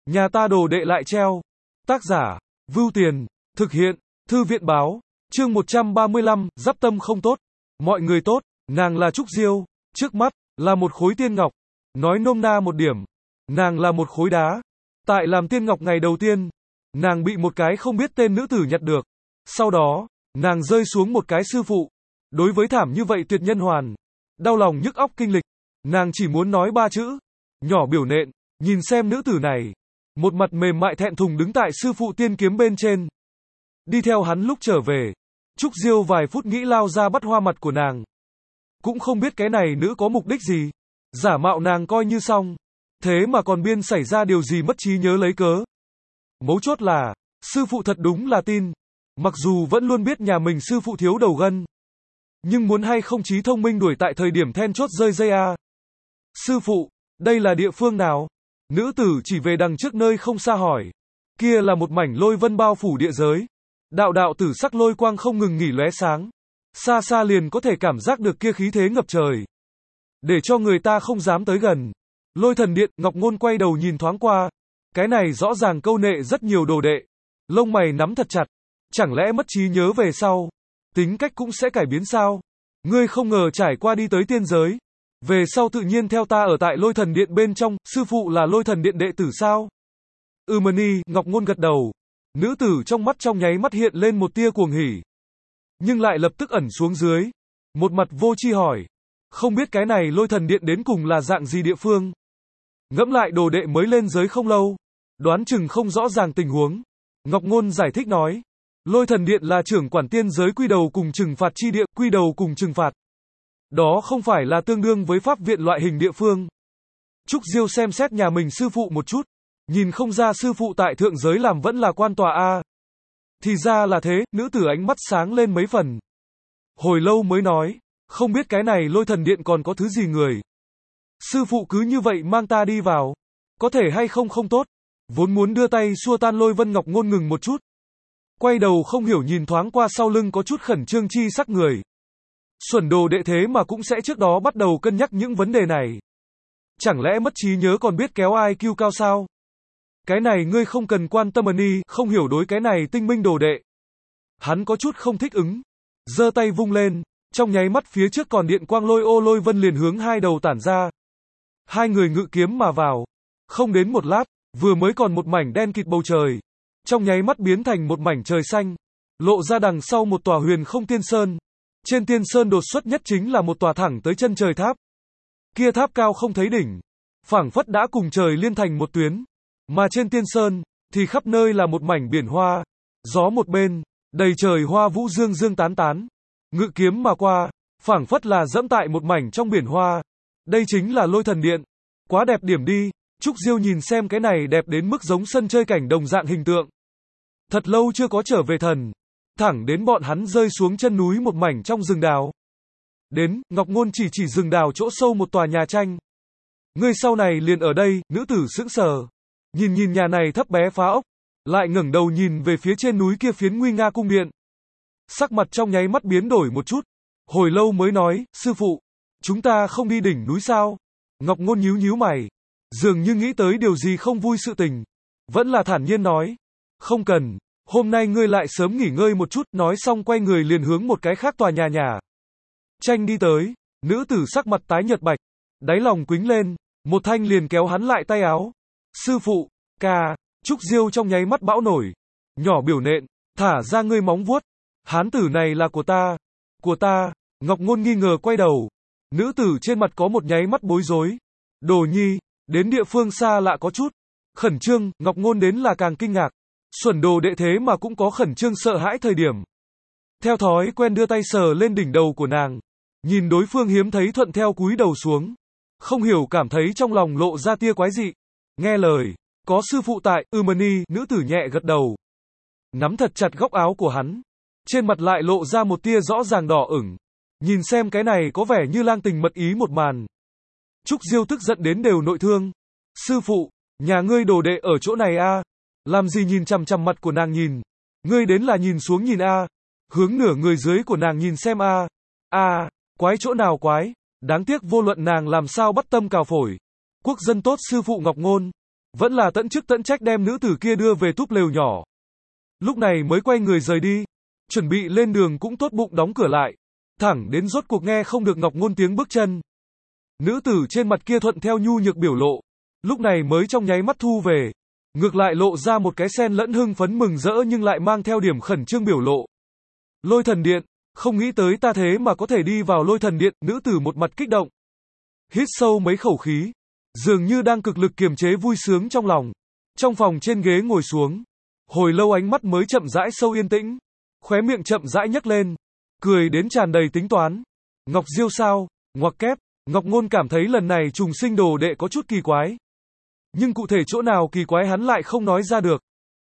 Nhà ta đồ đệ lại treo. Tác giả, Vưu Tiền, thực hiện, Thư viện báo, chương 135, giáp tâm không tốt. Mọi người tốt, nàng là Trúc Diêu, trước mắt, là một khối tiên ngọc. Nói nôm na một điểm, nàng là một khối đá. Tại làm tiên ngọc ngày đầu tiên, nàng bị một cái không biết tên nữ tử nhặt được. Sau đó, nàng rơi xuống một cái sư phụ. Đối với thảm như vậy tuyệt nhân hoàn, đau lòng nhức óc kinh lịch. Nàng chỉ muốn nói ba chữ, nhỏ biểu nện, nhìn xem nữ tử này. Một mặt mềm mại thẹn thùng đứng tại sư phụ tiên kiếm bên trên. Đi theo hắn lúc trở về, Trúc Diêu vài phút nghĩ lao ra bắt hoa mặt của nàng. Cũng không biết cái này nữ có mục đích gì. Giả mạo nàng coi như xong. Thế mà còn biên xảy ra điều gì mất trí nhớ lấy cớ. Mấu chốt là, sư phụ thật đúng là tin. Mặc dù vẫn luôn biết nhà mình sư phụ thiếu đầu gân. Nhưng muốn hay không trí thông minh đuổi tại thời điểm then chốt rơi dây a. Sư phụ, đây là địa phương nào? Nữ tử chỉ về đằng trước nơi không xa hỏi. Kia là một mảnh lôi vân bao phủ địa giới. Đạo đạo tử sắc lôi quang không ngừng nghỉ lóe sáng. Xa xa liền có thể cảm giác được kia khí thế ngập trời. Để cho người ta không dám tới gần. Lôi thần điện, Ngọc Ngôn quay đầu nhìn thoáng qua. Cái này rõ ràng câu nệ rất nhiều đồ đệ. Lông mày nắm thật chặt. Chẳng lẽ mất trí nhớ về sau, tính cách cũng sẽ cải biến sao? Ngươi không ngờ trải qua đi tới tiên giới. Về sau tự nhiên theo ta ở tại lôi thần điện bên trong, sư phụ là lôi thần điện đệ tử sao? Mani, Ngọc Ngôn gật đầu. Nữ tử trong mắt trong nháy mắt hiện lên một tia cuồng hỉ. Nhưng lại lập tức ẩn xuống dưới. Một mặt vô tri hỏi. Không biết cái này lôi thần điện đến cùng là dạng gì địa phương? Ngẫm lại đồ đệ mới lên giới không lâu. Đoán chừng không rõ ràng tình huống. Ngọc Ngôn giải thích nói. Lôi thần điện là trưởng quản tiên giới quy đầu cùng trừng phạt chi địa, quy đầu cùng trừng phạt. Đó không phải là tương đương với pháp viện loại hình địa phương. Trúc Diêu xem xét nhà mình sư phụ một chút. Nhìn không ra sư phụ tại thượng giới làm vẫn là quan tòa a. Thì ra là thế, nữ tử ánh mắt sáng lên mấy phần. Hồi lâu mới nói, không biết cái này lôi thần điện còn có thứ gì người. Sư phụ cứ như vậy mang ta đi vào. Có thể hay không không tốt. Vốn muốn đưa tay xua tan lôi vân Ngọc Ngôn ngừng một chút. Quay đầu không hiểu nhìn thoáng qua sau lưng có chút khẩn trương chi sắc người. Xuẩn đồ đệ thế mà cũng sẽ trước đó bắt đầu cân nhắc những vấn đề này. Chẳng lẽ mất trí nhớ còn biết kéo IQ cao sao? Cái này ngươi không cần quan tâm Mani, không hiểu đối cái này tinh minh đồ đệ. Hắn có chút không thích ứng. Giơ tay vung lên, trong nháy mắt phía trước còn điện quang lôi ô lôi vân liền hướng hai đầu tản ra. Hai người ngự kiếm mà vào. Không đến một lát, vừa mới còn một mảnh đen kịt bầu trời. Trong nháy mắt biến thành một mảnh trời xanh. Lộ ra đằng sau một tòa huyền không tiên sơn. Trên tiên sơn đột xuất nhất chính là một tòa thẳng tới chân trời tháp. Kia tháp cao không thấy đỉnh. Phảng phất đã cùng trời liên thành một tuyến. Mà trên tiên sơn, thì khắp nơi là một mảnh biển hoa. Gió một bên, đầy trời hoa vũ dương dương tán tán. Ngự kiếm mà qua, phảng phất là dẫm tại một mảnh trong biển hoa. Đây chính là lôi thần điện. Quá đẹp điểm đi. Trúc Diêu nhìn xem cái này đẹp đến mức giống sân chơi cảnh đồng dạng hình tượng. Thật lâu chưa có trở về thần. Thẳng đến bọn hắn rơi xuống chân núi một mảnh trong rừng đào. Đến, Ngọc Ngôn chỉ rừng đào chỗ sâu một tòa nhà tranh. Ngươi sau này liền ở đây, nữ tử sững sờ. Nhìn nhà này thấp bé phá ốc. Lại ngẩng đầu nhìn về phía trên núi kia phiến nguy nga cung điện. Sắc mặt trong nháy mắt biến đổi một chút. Hồi lâu mới nói, sư phụ, chúng ta không đi đỉnh núi sao? Ngọc Ngôn nhíu mày. Dường như nghĩ tới điều gì không vui sự tình. Vẫn là thản nhiên nói. Không cần, hôm nay ngươi lại sớm nghỉ ngơi một chút. Nói xong quay người liền hướng một cái khác tòa nhà. Tranh đi tới, nữ tử sắc mặt tái nhợt bạch. Đáy lòng quính lên, một thanh liền kéo hắn lại tay áo. Sư phụ, ca, Trúc Diêu trong nháy mắt bão nổi. Nhỏ biểu nện, thả ra ngươi móng vuốt. Hán tử này là của ta. Của ta, Ngọc Ngôn nghi ngờ quay đầu. Nữ tử trên mặt có một nháy mắt bối rối. Đồ nhi, đến địa phương xa lạ có chút. Khẩn trương, Ngọc Ngôn đến là càng kinh ngạc. Xuẩn đồ đệ thế mà cũng có khẩn trương sợ hãi thời điểm. Theo thói quen đưa tay sờ lên đỉnh đầu của nàng. Nhìn đối phương hiếm thấy thuận theo cúi đầu xuống. Không hiểu cảm thấy trong lòng lộ ra tia quái dị. Nghe lời, có sư phụ tại, Mani, nữ tử nhẹ gật đầu. Nắm thật chặt góc áo của hắn. Trên mặt lại lộ ra một tia rõ ràng đỏ ửng. Nhìn xem cái này có vẻ như lang tình mật ý một màn. Trúc Diêu tức giận đến đều nội thương. Sư phụ, nhà ngươi đồ đệ ở chỗ này a? Làm gì nhìn chằm chằm mặt của nàng nhìn? Ngươi đến là nhìn xuống nhìn a? Hướng nửa người dưới của nàng nhìn xem a? Quái chỗ nào quái? Đáng tiếc vô luận nàng làm sao bắt tâm cào phổi. Quốc dân tốt sư phụ Ngọc Ngôn. Vẫn là tận chức tận trách đem nữ tử kia đưa về túp lều nhỏ. Lúc này mới quay người rời đi. Chuẩn bị lên đường cũng tốt bụng đóng cửa lại. Thẳng đến rốt cuộc nghe không được Ngọc Ngôn tiếng bước chân. Nữ tử trên mặt kia thuận theo nhu nhược biểu lộ. Lúc này mới trong nháy mắt thu về. Ngược lại lộ ra một cái xen lẫn hưng phấn mừng rỡ nhưng lại mang theo điểm khẩn trương biểu lộ. Lôi thần điện, không nghĩ tới ta thế mà có thể đi vào lôi thần điện, nữ tử một mặt kích động. Hít sâu mấy khẩu khí, dường như đang cực lực kiềm chế vui sướng trong lòng. Trong phòng trên ghế ngồi xuống, hồi lâu ánh mắt mới chậm rãi sâu yên tĩnh, khóe miệng chậm rãi nhấc lên, cười đến tràn đầy tính toán. Ngọc Diêu sao? Ngoặc kép, Ngọc Ngôn cảm thấy lần này trùng sinh đồ đệ có chút kỳ quái. Nhưng cụ thể chỗ nào kỳ quái hắn lại không nói ra được.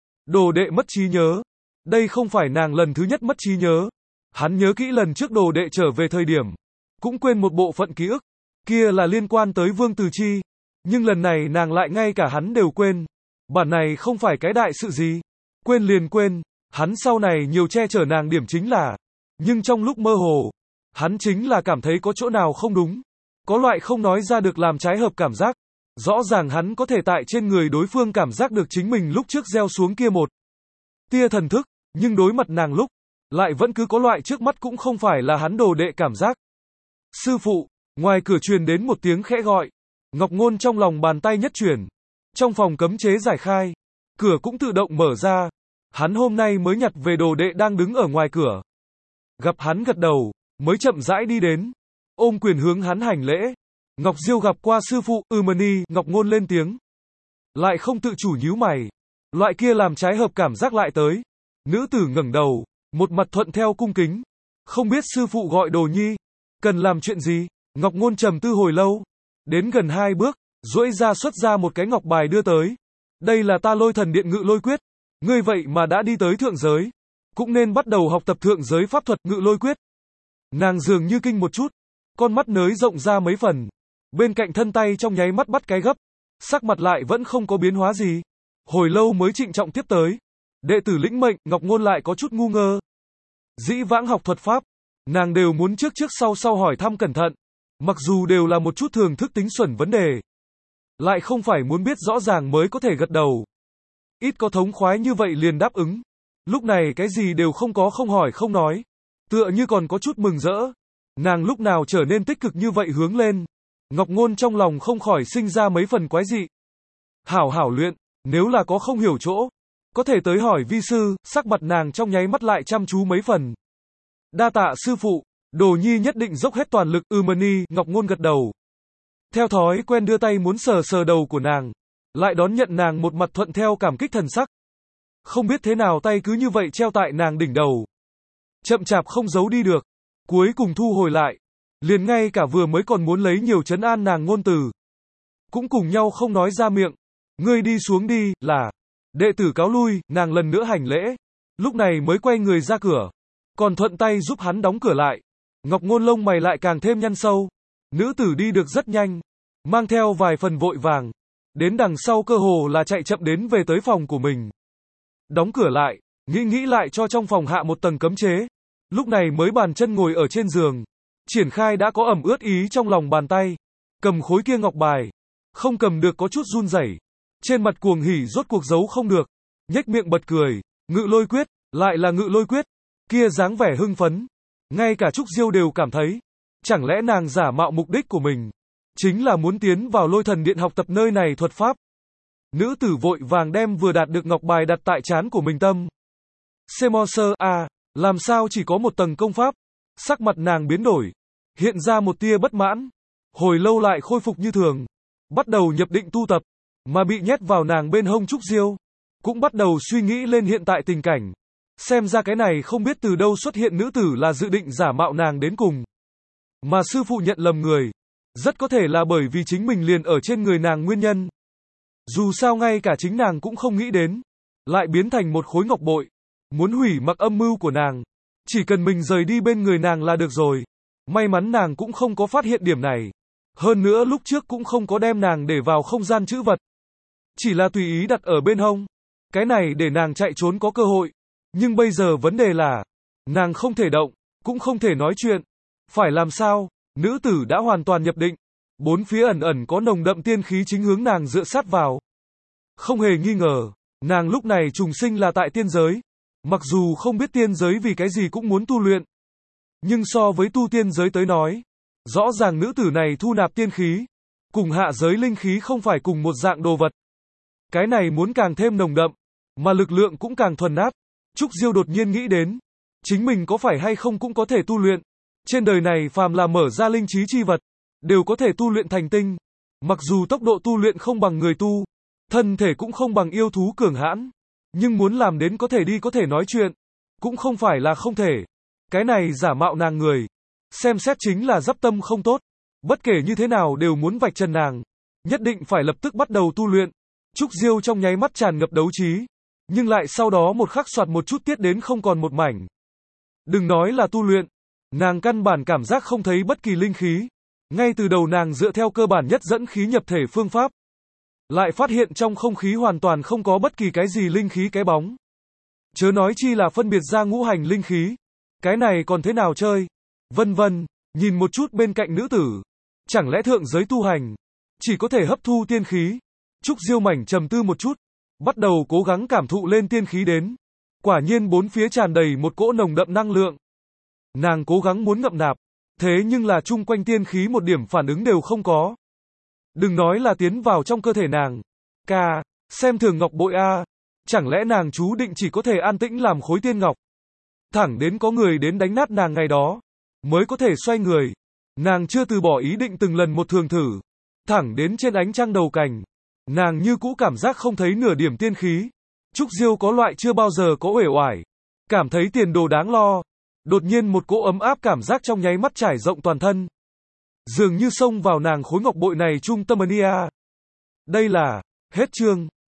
Đồ đệ mất trí nhớ. Đây không phải nàng lần thứ nhất mất trí nhớ. Hắn nhớ kỹ lần trước đồ đệ trở về thời điểm. Cũng quên một bộ phận ký ức. Kia là liên quan tới Vương Từ Chi. Nhưng lần này nàng lại ngay cả hắn đều quên. Bản này không phải cái đại sự gì. Quên liền quên. Hắn sau này nhiều che chở nàng điểm chính là. Nhưng trong lúc mơ hồ. Hắn chính là cảm thấy có chỗ nào không đúng. Có loại không nói ra được làm trái hợp cảm giác. Rõ ràng hắn có thể tại trên người đối phương cảm giác được chính mình lúc trước gieo xuống kia một tia thần thức, nhưng đối mặt nàng lúc, lại vẫn cứ có loại trước mắt cũng không phải là hắn đồ đệ cảm giác. Sư phụ, ngoài cửa truyền đến một tiếng khẽ gọi. Ngọc Ngôn trong lòng bàn tay nhất chuyển. Trong phòng cấm chế giải khai, cửa cũng tự động mở ra. Hắn hôm nay mới nhặt về đồ đệ đang đứng ở ngoài cửa. Gặp hắn gật đầu, mới chậm rãi đi đến, ôm quyền hướng hắn hành lễ. Ngọc Diêu gặp qua sư phụ, Mani, Ngọc Ngôn lên tiếng. Lại không tự chủ nhíu mày. Loại kia làm trái hợp cảm giác lại tới. Nữ tử ngẩng đầu, một mặt thuận theo cung kính. Không biết sư phụ gọi Đồ Nhi, cần làm chuyện gì? Ngọc Ngôn trầm tư hồi lâu. Đến gần 2 bước, duỗi ra xuất ra một cái ngọc bài đưa tới. Đây là ta Lôi Thần Điện Ngự Lôi Quyết. Ngươi vậy mà đã đi tới thượng giới. Cũng nên bắt đầu học tập thượng giới pháp thuật Ngự Lôi Quyết. Nàng dường như kinh một chút. Con mắt nới rộng ra mấy phần. Bên cạnh thân tay trong nháy mắt bắt cái gấp. Sắc mặt lại vẫn không có biến hóa gì. Hồi lâu mới trịnh trọng tiếp tới. Đệ tử lĩnh mệnh, Ngọc Ngôn lại có chút ngu ngơ. Dĩ vãng học thuật pháp, nàng đều muốn trước sau hỏi thăm cẩn thận. Mặc dù đều là một chút thường thức tính xuẩn vấn đề. Lại không phải muốn biết rõ ràng mới có thể gật đầu. Ít có thống khoái như vậy liền đáp ứng. Lúc này cái gì đều không có, không hỏi không nói. Tựa như còn có chút mừng rỡ. Nàng lúc nào trở nên tích cực như vậy hướng lên. Ngọc Ngôn trong lòng không khỏi sinh ra mấy phần quái dị. Hảo hảo luyện, nếu là có không hiểu chỗ, có thể tới hỏi vi sư. Sắc mặt nàng trong nháy mắt lại chăm chú mấy phần. Đa tạ sư phụ, Đồ Nhi nhất định dốc hết toàn lực. Mani, Ngọc Ngôn gật đầu. Theo thói quen đưa tay muốn sờ sờ đầu của nàng, lại đón nhận nàng một mặt thuận theo cảm kích thần sắc. Không biết thế nào tay cứ như vậy treo tại nàng đỉnh đầu. Chậm chạp không giấu đi được. Cuối cùng thu hồi lại. Liền ngay cả vừa mới còn muốn lấy nhiều trấn an nàng ngôn từ. Cũng cùng nhau không nói ra miệng. Ngươi đi xuống đi, là. Đệ tử cáo lui, nàng lần nữa hành lễ. Lúc này mới quay người ra cửa. Còn thuận tay giúp hắn đóng cửa lại. Ngọc Ngôn lông mày lại càng thêm nhăn sâu. Nữ tử đi được rất nhanh. Mang theo vài phần vội vàng. Đến đằng sau cơ hồ là chạy chậm đến về tới phòng của mình. Đóng cửa lại, nghĩ lại cho trong phòng hạ một tầng cấm chế. Lúc này mới bàn chân ngồi ở trên giường. Triển khai đã có ẩm ướt ý trong lòng bàn tay. Cầm khối kia ngọc bài. Không cầm được có chút run rẩy. Trên mặt cuồng hỉ rốt cuộc giấu không được. Nhếch miệng bật cười. Ngự Lôi Quyết, lại là Ngự Lôi Quyết. Kia dáng vẻ hưng phấn. Ngay cả Trúc Diêu đều cảm thấy. Chẳng lẽ nàng giả mạo mục đích của mình chính là muốn tiến vào Lôi Thần Điện học tập nơi này thuật pháp. Nữ tử vội vàng đem vừa đạt được ngọc bài đặt tại trán của mình tâm. Sơ à, làm sao chỉ có một tầng công pháp? Sắc mặt nàng biến đổi. Hiện ra một tia bất mãn. Hồi lâu lại khôi phục như thường. Bắt đầu nhập định tu tập. Mà bị nhét vào nàng bên hông Trúc Diêu. Cũng bắt đầu suy nghĩ lên hiện tại tình cảnh. Xem ra cái này không biết từ đâu xuất hiện nữ tử là dự định giả mạo nàng đến cùng. Mà sư phụ nhận lầm người. Rất có thể là bởi vì chính mình liền ở trên người nàng nguyên nhân. Dù sao ngay cả chính nàng cũng không nghĩ đến. Lại biến thành một khối ngọc bội. Muốn hủy mặc âm mưu của nàng. Chỉ cần mình rời đi bên người nàng là được rồi. May mắn nàng cũng không có phát hiện điểm này. Hơn nữa lúc trước cũng không có đem nàng để vào không gian trữ vật. Chỉ là tùy ý đặt ở bên hông. Cái này để nàng chạy trốn có cơ hội. Nhưng bây giờ vấn đề là, nàng không thể động, cũng không thể nói chuyện. Phải làm sao? Nữ tử đã hoàn toàn nhập định. Bốn phía ẩn ẩn có nồng đậm tiên khí chính hướng nàng dựa sát vào. Không hề nghi ngờ, nàng lúc này trùng sinh là tại tiên giới. Mặc dù không biết tiên giới vì cái gì cũng muốn tu luyện. Nhưng so với tu tiên giới tới nói, rõ ràng nữ tử này thu nạp tiên khí, cùng hạ giới linh khí không phải cùng một dạng đồ vật. Cái này muốn càng thêm nồng đậm, mà lực lượng cũng càng thuần áp. Trúc Diêu đột nhiên nghĩ đến, chính mình có phải hay không cũng có thể tu luyện. Trên đời này phàm là mở ra linh trí chi vật, đều có thể tu luyện thành tinh. Mặc dù tốc độ tu luyện không bằng người tu, thân thể cũng không bằng yêu thú cường hãn, nhưng muốn làm đến có thể đi có thể nói chuyện, cũng không phải là không thể. Cái này giả mạo nàng người, xem xét chính là dắp tâm không tốt. Bất kể như thế nào đều muốn vạch trần nàng, nhất định phải lập tức bắt đầu tu luyện. Trúc Diêu trong nháy mắt tràn ngập đấu trí, nhưng lại sau đó một khắc soạt một chút tiết đến không còn một mảnh. Đừng nói là tu luyện, nàng căn bản cảm giác không thấy bất kỳ linh khí. Ngay từ đầu nàng dựa theo cơ bản nhất dẫn khí nhập thể phương pháp, lại phát hiện trong không khí hoàn toàn không có bất kỳ cái gì linh khí cái bóng. Chớ nói chi là phân biệt ra ngũ hành linh khí. Cái này còn thế nào chơi? Vân vân, nhìn một chút bên cạnh nữ tử. Chẳng lẽ thượng giới tu hành, chỉ có thể hấp thu tiên khí? Trúc Diêu mảnh trầm tư một chút, bắt đầu cố gắng cảm thụ lên tiên khí đến. Quả nhiên bốn phía tràn đầy một cỗ nồng đậm năng lượng. Nàng cố gắng muốn ngậm nạp, thế nhưng là chung quanh tiên khí một điểm phản ứng đều không có. Đừng nói là tiến vào trong cơ thể nàng. Xem thường ngọc bội a, chẳng lẽ nàng chú định chỉ có thể an tĩnh làm khối tiên ngọc? Thẳng đến có người đến đánh nát nàng ngày đó, mới có thể xoay người. Nàng chưa từ bỏ ý định từng lần một thường thử. Thẳng đến trên ánh trăng đầu cành, nàng như cũ cảm giác không thấy nửa điểm tiên khí. Trúc Diêu có loại chưa bao giờ có uể oải, cảm thấy tiền đồ đáng lo. Đột nhiên một cỗ ấm áp cảm giác trong nháy mắt trải rộng toàn thân. Dường như xông vào nàng khối ngọc bội này trung tâm nia. Đây là, hết chương.